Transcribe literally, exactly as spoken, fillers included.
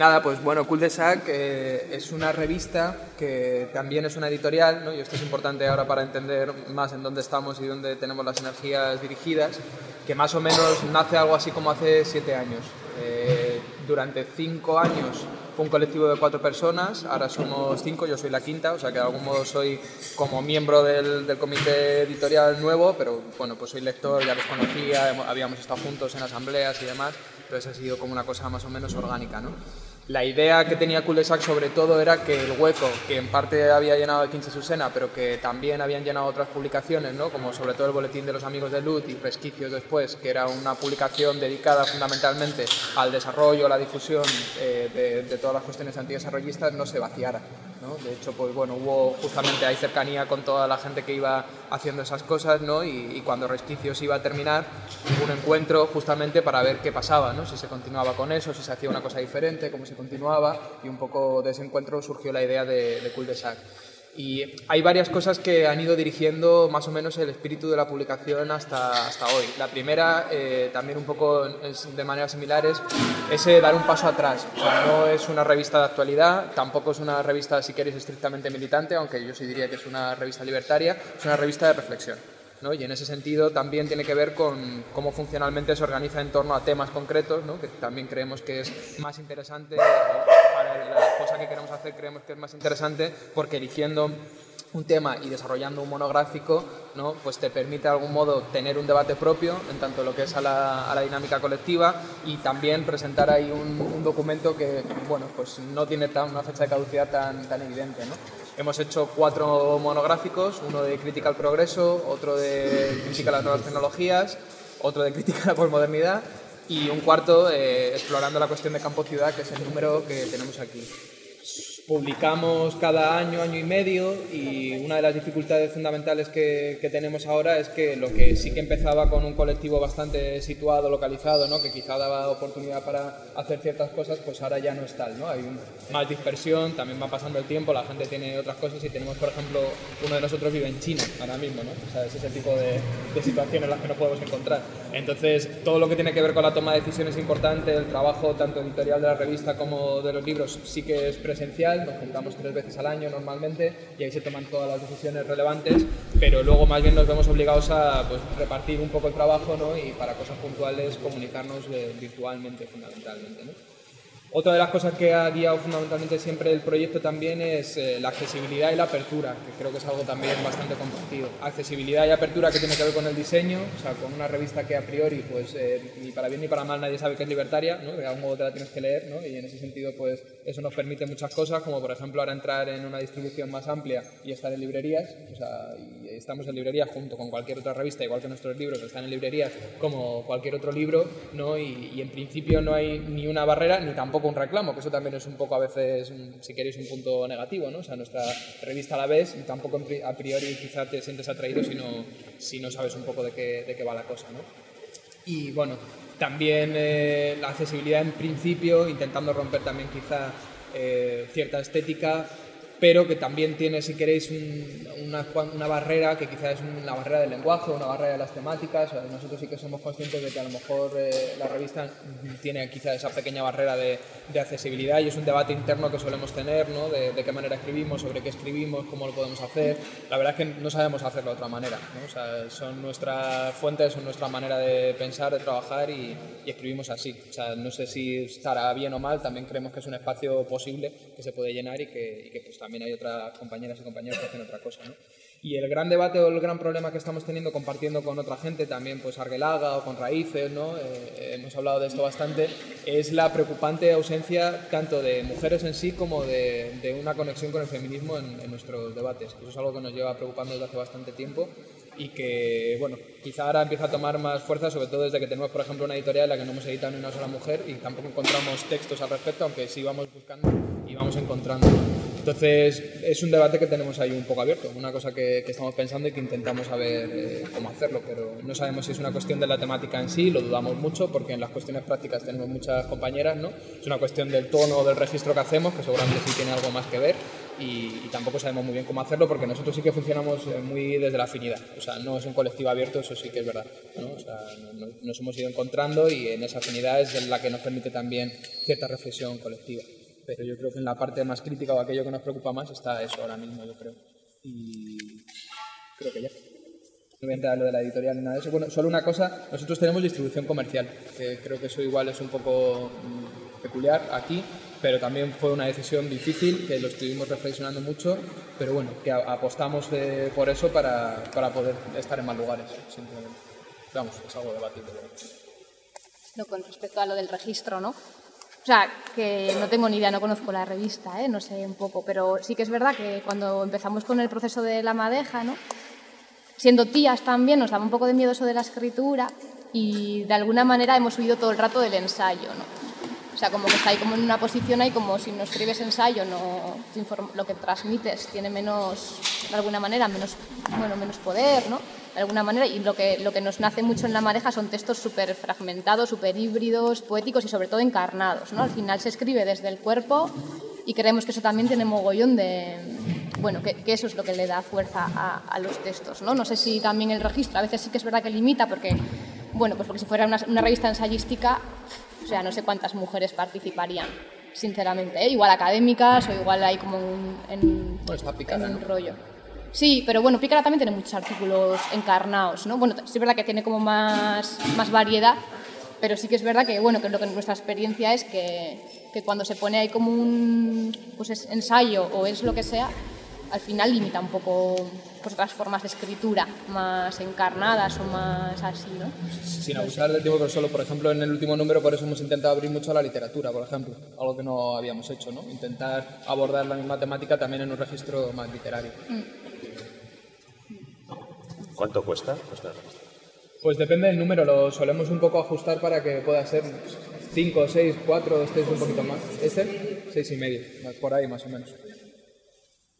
Nada, pues bueno, Cul-de-sac eh, es una revista que también es una editorial, ¿no? Y esto es importante ahora para entender más en dónde estamos y dónde tenemos las energías dirigidas, que más o menos nace algo así como hace siete años. Eh, durante cinco años fue un colectivo de cuatro personas, ahora somos cinco, yo soy la quinta, o sea que de algún modo soy como miembro del, del comité editorial nuevo, pero bueno, pues soy lector, ya los conocía, habíamos estado juntos en asambleas y demás, entonces ha sido como una cosa más o menos orgánica, ¿no? La idea que tenía Cul-de-sac sobre todo era que el hueco, que en parte había llenado Quince Susena, pero que también habían llenado otras publicaciones, ¿no? Como sobre todo el Boletín de los Amigos de L U T y Resquicios después, que era una publicación dedicada fundamentalmente al desarrollo, a la difusión eh, de, de todas las cuestiones antidesarrollistas, no se vaciara, ¿no? De hecho, pues bueno, hubo justamente hay cercanía con toda la gente que iba haciendo esas cosas, ¿no? Y, y cuando Resquicios iba a terminar, hubo un encuentro justamente para ver qué pasaba, ¿no? Si se continuaba con eso, si se hacía una cosa diferente, cómo se continuaba, y un poco de ese encuentro surgió la idea de, de Cul-de-sac. Y hay varias cosas que han ido dirigiendo más o menos el espíritu de la publicación hasta, hasta hoy. La primera, eh, también un poco es de manera similar, es ese dar un paso atrás. O sea, no es una revista de actualidad, tampoco es una revista, si queréis, estrictamente militante, aunque yo sí diría que es una revista libertaria, es una revista de reflexión, ¿no? Y en ese sentido también tiene que ver con cómo funcionalmente se organiza en torno a temas concretos, ¿no? Que también creemos que es más interesante, para la cosa que queremos hacer creemos que es más interesante porque eligiendo un tema y desarrollando un monográfico, ¿no? Pues te permite de algún modo tener un debate propio en tanto lo que es a la, a la dinámica colectiva y también presentar ahí un, un documento que, bueno, pues no tiene tan, una fecha de caducidad tan, tan evidente, ¿no? Hemos hecho cuatro monográficos, uno de crítica al progreso, otro de crítica a las nuevas tecnologías, otro de crítica a la posmodernidad y un cuarto eh, explorando la cuestión de campo-ciudad, que es el número que tenemos aquí. Publicamos cada año, año y medio, y una de las dificultades fundamentales que, que tenemos ahora es que lo que sí que empezaba con un colectivo bastante situado, localizado, ¿no? Que quizá daba oportunidad para hacer ciertas cosas, pues ahora ya no es tal, ¿no? Hay un, más dispersión, también va pasando el tiempo, la gente tiene otras cosas y tenemos, por ejemplo, uno de nosotros vive en China ahora mismo, ¿no? O sea, ese es el tipo de, de situaciones en las que nos podemos encontrar. Entonces, todo lo que tiene que ver con la toma de decisiones es importante, el trabajo tanto editorial de la revista como de los libros sí que es presencial. Nos juntamos tres veces al año normalmente y ahí se toman todas las decisiones relevantes, pero luego más bien nos vemos obligados a pues, repartir un poco el trabajo, ¿no? Y para cosas puntuales comunicarnos eh, virtualmente fundamentalmente, ¿no? Otra de las cosas que ha guiado fundamentalmente siempre el proyecto también es eh, la accesibilidad y la apertura, que creo que es algo también bastante compartido. Accesibilidad y apertura que tiene que ver con el diseño, o sea, con una revista que a priori, pues, eh, ni para bien ni para mal nadie sabe que es libertaria, ¿no? De algún modo te la tienes que leer, ¿no? Y en ese sentido, pues, eso nos permite muchas cosas, como por ejemplo ahora entrar en una distribución más amplia y estar en librerías, o sea, y estamos en librerías junto con cualquier otra revista, igual que nuestros libros están en librerías como cualquier otro libro, ¿no? Y, y en principio no hay ni una barrera ni tampoco un reclamo, que eso también es un poco a veces, si queréis, un punto negativo, ¿no? O sea, nuestra revista la ves y tampoco a priori quizá te sientes atraído si no, si no sabes un poco de qué, de qué va la cosa, ¿no? Y bueno, también eh, la accesibilidad en principio, intentando romper también quizá eh, cierta estética, pero que también tiene, si queréis, un, una, una barrera que quizás es una barrera del lenguaje, una barrera de las temáticas. O sea, nosotros sí que somos conscientes de que a lo mejor eh, la revista tiene quizás esa pequeña barrera de, de accesibilidad y es un debate interno que solemos tener, ¿no? De, de qué manera escribimos, sobre qué escribimos, cómo lo podemos hacer. La verdad es que no sabemos hacerlo de otra manera, ¿no? O sea, son nuestras fuentes, son nuestra manera de pensar, de trabajar y, y escribimos así. O sea, no sé si estará bien o mal, también creemos que es un espacio posible que se puede llenar y que, y que pues, también hay otras compañeras y compañeros que hacen otra cosa, ¿no? Y el gran debate o el gran problema que estamos teniendo compartiendo con otra gente, también pues Argelaga o con Raíces, ¿no? Eh, hemos hablado de esto bastante, es la preocupante ausencia tanto de mujeres en sí como de, de una conexión con el feminismo en, en nuestros debates. Eso es algo que nos lleva preocupando desde hace bastante tiempo y que, bueno, quizá ahora empieza a tomar más fuerza, sobre todo desde que tenemos, por ejemplo, una editorial en la que no hemos editado ni una sola mujer y tampoco encontramos textos al respecto, aunque sí vamos buscando y vamos encontrando. Entonces, es un debate que tenemos ahí un poco abierto, una cosa que, que estamos pensando y que intentamos saber eh, cómo hacerlo, pero no sabemos si es una cuestión de la temática en sí, lo dudamos mucho, porque en las cuestiones prácticas tenemos muchas compañeras, ¿no? Es una cuestión del tono o del registro que hacemos, que seguramente sí tiene algo más que ver, y, y tampoco sabemos muy bien cómo hacerlo, porque nosotros sí que funcionamos muy desde la afinidad, o sea, no es un colectivo abierto, eso sí que es verdad, ¿no? O sea, no, no, nos hemos ido encontrando y en esa afinidad es la que nos permite también cierta reflexión colectiva. Pero yo creo que en la parte más crítica o aquello que nos preocupa más está eso ahora mismo, yo creo. Y creo que ya. No voy a entrar a lo de la editorial ni nada de eso. Bueno, solo una cosa, nosotros tenemos distribución comercial, que creo que eso igual es un poco mmm, peculiar aquí, pero también fue una decisión difícil, que lo estuvimos reflexionando mucho, pero bueno, que apostamos de, por eso para, para poder estar en más lugares, simplemente. Vamos, es algo debatible. No, con respecto a lo del registro, ¿no? O sea, que no tengo ni idea, no conozco la revista, ¿eh? No sé un poco, pero sí que es verdad que cuando empezamos con el proceso de La Madeja, ¿no? Siendo tías también nos daba un poco de miedo eso de la escritura y de alguna manera hemos huido todo el rato del ensayo, ¿no? O sea, como que está ahí como en una posición ahí como si no escribes ensayo, no, lo que transmites tiene menos, de alguna manera, menos, bueno, menos poder, ¿no? De alguna manera, y lo que, lo que nos nace mucho en La Madeja son textos súper fragmentados, súper híbridos, poéticos y sobre todo encarnados, ¿no? Al final se escribe desde el cuerpo y creemos que eso también tiene mogollón de... Bueno, que, que eso es lo que le da fuerza a, a los textos, ¿no? No sé si también el registro, a veces sí que es verdad que limita porque, bueno, pues porque si fuera una, una revista ensayística, o sea, no sé cuántas mujeres participarían, sinceramente, ¿eh? Igual académicas o igual hay como un, en, bueno, está Pícara, en un ¿no? rollo. Sí, pero bueno, Pícara también tiene muchos artículos encarnados, ¿no? Bueno, sí es verdad que tiene como más, más variedad, pero sí que es verdad que, bueno, que lo que nuestra experiencia es que, que cuando se pone ahí como un pues es ensayo o es lo que sea, al final limita un poco pues, otras formas de escritura más encarnadas o más así, ¿no? Sin abusar del tiempo, pero solo, por ejemplo, en el último número por eso hemos intentado abrir mucho a la literatura, por ejemplo, algo que no habíamos hecho, ¿no? Intentar abordar la misma temática también en un registro más literario. Mm. ¿Cuánto cuesta? cuesta? Pues depende del número, lo solemos un poco ajustar para que pueda ser cinco, seis, cuatro, este es un poquito más. ¿Este? seis y medio, por ahí más o menos.